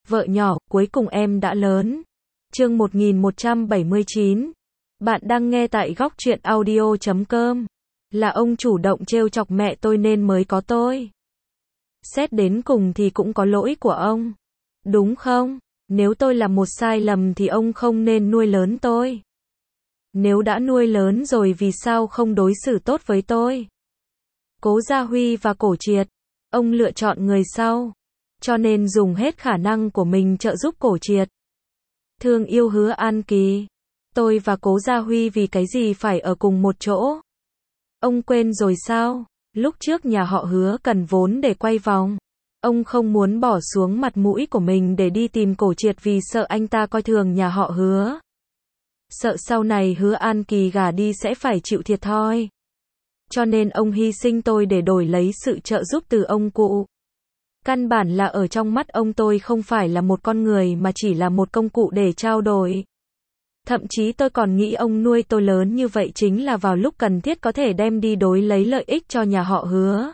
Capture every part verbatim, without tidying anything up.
Vợ nhỏ, cuối cùng em đã lớn. Chương một nghìn một trăm bảy mươi chín. Bạn đang nghe tại góc truyện audio chấm com. Là ông chủ động trêu chọc mẹ tôi nên mới có tôi. Xét đến cùng thì cũng có lỗi của ông. Đúng không? Nếu tôi là một sai lầm thì ông không nên nuôi lớn tôi. Nếu đã nuôi lớn rồi vì sao không đối xử tốt với tôi? Cố Gia Huy và Cổ Triệt. Ông lựa chọn người sau. Cho nên dùng hết khả năng của mình trợ giúp Cổ Triệt. Thương yêu Hứa An Kỳ. Tôi và Cố Gia Huy vì cái gì phải ở cùng một chỗ? Ông quên rồi sao? Lúc trước nhà họ Hứa cần vốn để quay vòng. Ông không muốn bỏ xuống mặt mũi của mình để đi tìm Cổ Triệt vì sợ anh ta coi thường nhà họ Hứa. Sợ sau này Hứa An Kỳ gả đi sẽ phải chịu thiệt thòi. Cho nên ông hy sinh tôi để đổi lấy sự trợ giúp từ ông cụ. Căn bản là ở trong mắt ông tôi không phải là một con người mà chỉ là một công cụ để trao đổi. Thậm chí tôi còn nghĩ ông nuôi tôi lớn như vậy chính là vào lúc cần thiết có thể đem đi đối lấy lợi ích cho nhà họ Hứa.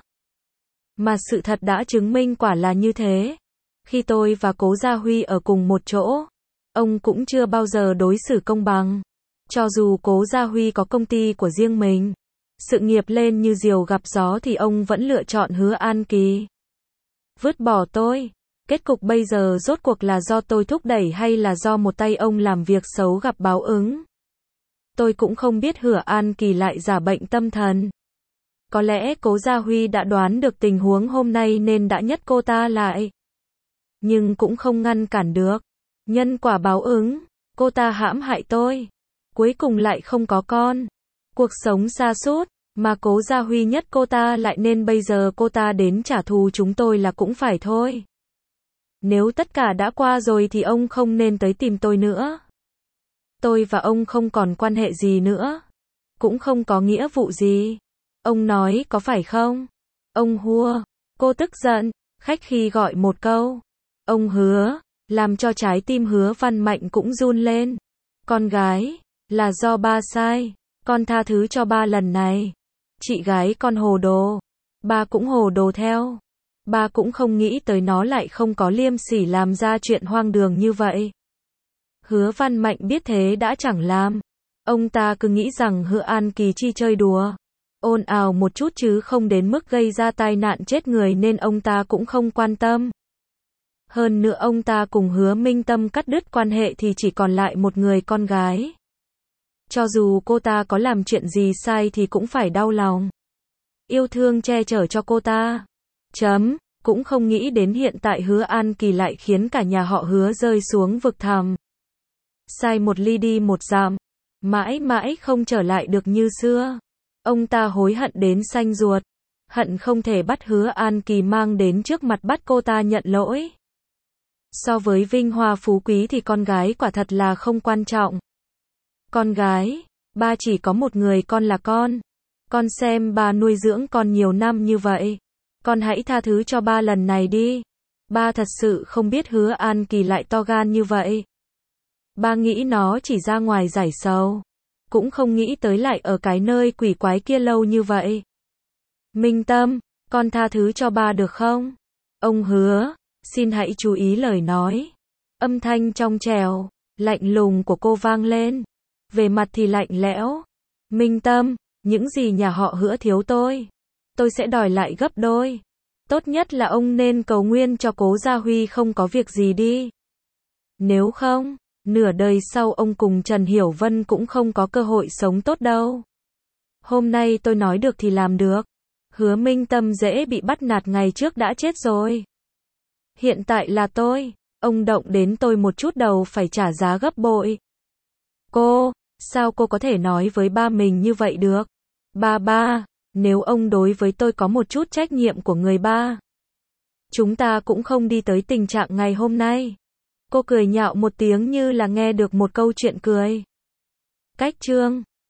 Mà sự thật đã chứng minh quả là như thế. Khi tôi và Cố Gia Huy ở cùng một chỗ, ông cũng chưa bao giờ đối xử công bằng. Cho dù Cố Gia Huy có công ty của riêng mình, sự nghiệp lên như diều gặp gió thì ông vẫn lựa chọn Hứa An Kỳ. Vứt bỏ tôi. Kết cục bây giờ rốt cuộc là do tôi thúc đẩy hay là do một tay ông làm việc xấu gặp báo ứng? Tôi cũng không biết Hứa An Kỳ lại giả bệnh tâm thần. Có lẽ Cố Gia Huy đã đoán được tình huống hôm nay nên đã nhấc cô ta lại. Nhưng cũng không ngăn cản được. Nhân quả báo ứng, cô ta hãm hại tôi. Cuối cùng lại không có con. Cuộc sống sa sút, mà Cố Gia Huy nhất cô ta lại nên bây giờ cô ta đến trả thù chúng tôi là cũng phải thôi. Nếu tất cả đã qua rồi thì ông không nên tới tìm tôi nữa. Tôi và ông không còn quan hệ gì nữa. Cũng không có nghĩa vụ gì. Ông nói có phải không? Ông Hua. Cô tức giận, khách khi gọi một câu. Ông Hứa, làm cho trái tim Hứa Văn Mạnh cũng run lên. Con gái, là do ba sai. Con tha thứ cho ba lần này. Chị gái con hồ đồ. Ba cũng hồ đồ theo. Ba cũng không nghĩ tới nó lại không có liêm sỉ làm ra chuyện hoang đường như vậy. Hứa Văn Mạnh biết thế đã chẳng làm. Ông ta cứ nghĩ rằng Hứa An Kỳ chi chơi đùa. Ồn ào một chút chứ không đến mức gây ra tai nạn chết người nên ông ta cũng không quan tâm. Hơn nữa ông ta cùng Hứa Minh Tâm cắt đứt quan hệ thì chỉ còn lại một người con gái. Cho dù cô ta có làm chuyện gì sai thì cũng phải đau lòng. Yêu thương che chở cho cô ta. Chấm, cũng không nghĩ đến hiện tại Hứa An Kỳ lại khiến cả nhà họ Hứa rơi xuống vực thẳm. Sai một ly đi một dặm, mãi mãi không trở lại được như xưa. Ông ta hối hận đến xanh ruột, hận không thể bắt Hứa An Kỳ mang đến trước mặt bắt cô ta nhận lỗi. So với vinh hoa phú quý thì con gái quả thật là không quan trọng. Con gái, ba chỉ có một người con là con. Con xem ba nuôi dưỡng con nhiều năm như vậy. Con hãy tha thứ cho ba lần này đi. Ba thật sự không biết Hứa An Kỳ lại to gan như vậy. Ba nghĩ nó chỉ ra ngoài giải sầu. Cũng không nghĩ tới lại ở cái nơi quỷ quái kia lâu như vậy. Minh Tâm, con tha thứ cho ba được không? Ông Hứa, xin hãy chú ý lời nói. Âm thanh trong trẻo, lạnh lùng của cô vang lên. Về mặt thì lạnh lẽo. Minh Tâm, những gì nhà họ Hứa thiếu tôi, tôi sẽ đòi lại gấp đôi. Tốt nhất là ông nên cầu nguyện cho Cố Gia Huy không có việc gì đi. Nếu không, nửa đời sau ông cùng Trần Hiểu Vân cũng không có cơ hội sống tốt đâu. Hôm nay tôi nói được thì làm được. Hứa Minh Tâm dễ bị bắt nạt ngày trước đã chết rồi. Hiện tại là tôi, ông động đến tôi một chút đầu phải trả giá gấp bội. Cô, sao cô có thể nói với ba mình như vậy được? Ba ba, nếu ông đối với tôi có một chút trách nhiệm của người ba, chúng ta cũng không đi tới tình trạng ngày hôm nay. Cô cười nhạo một tiếng như là nghe được một câu chuyện cười. Cách chương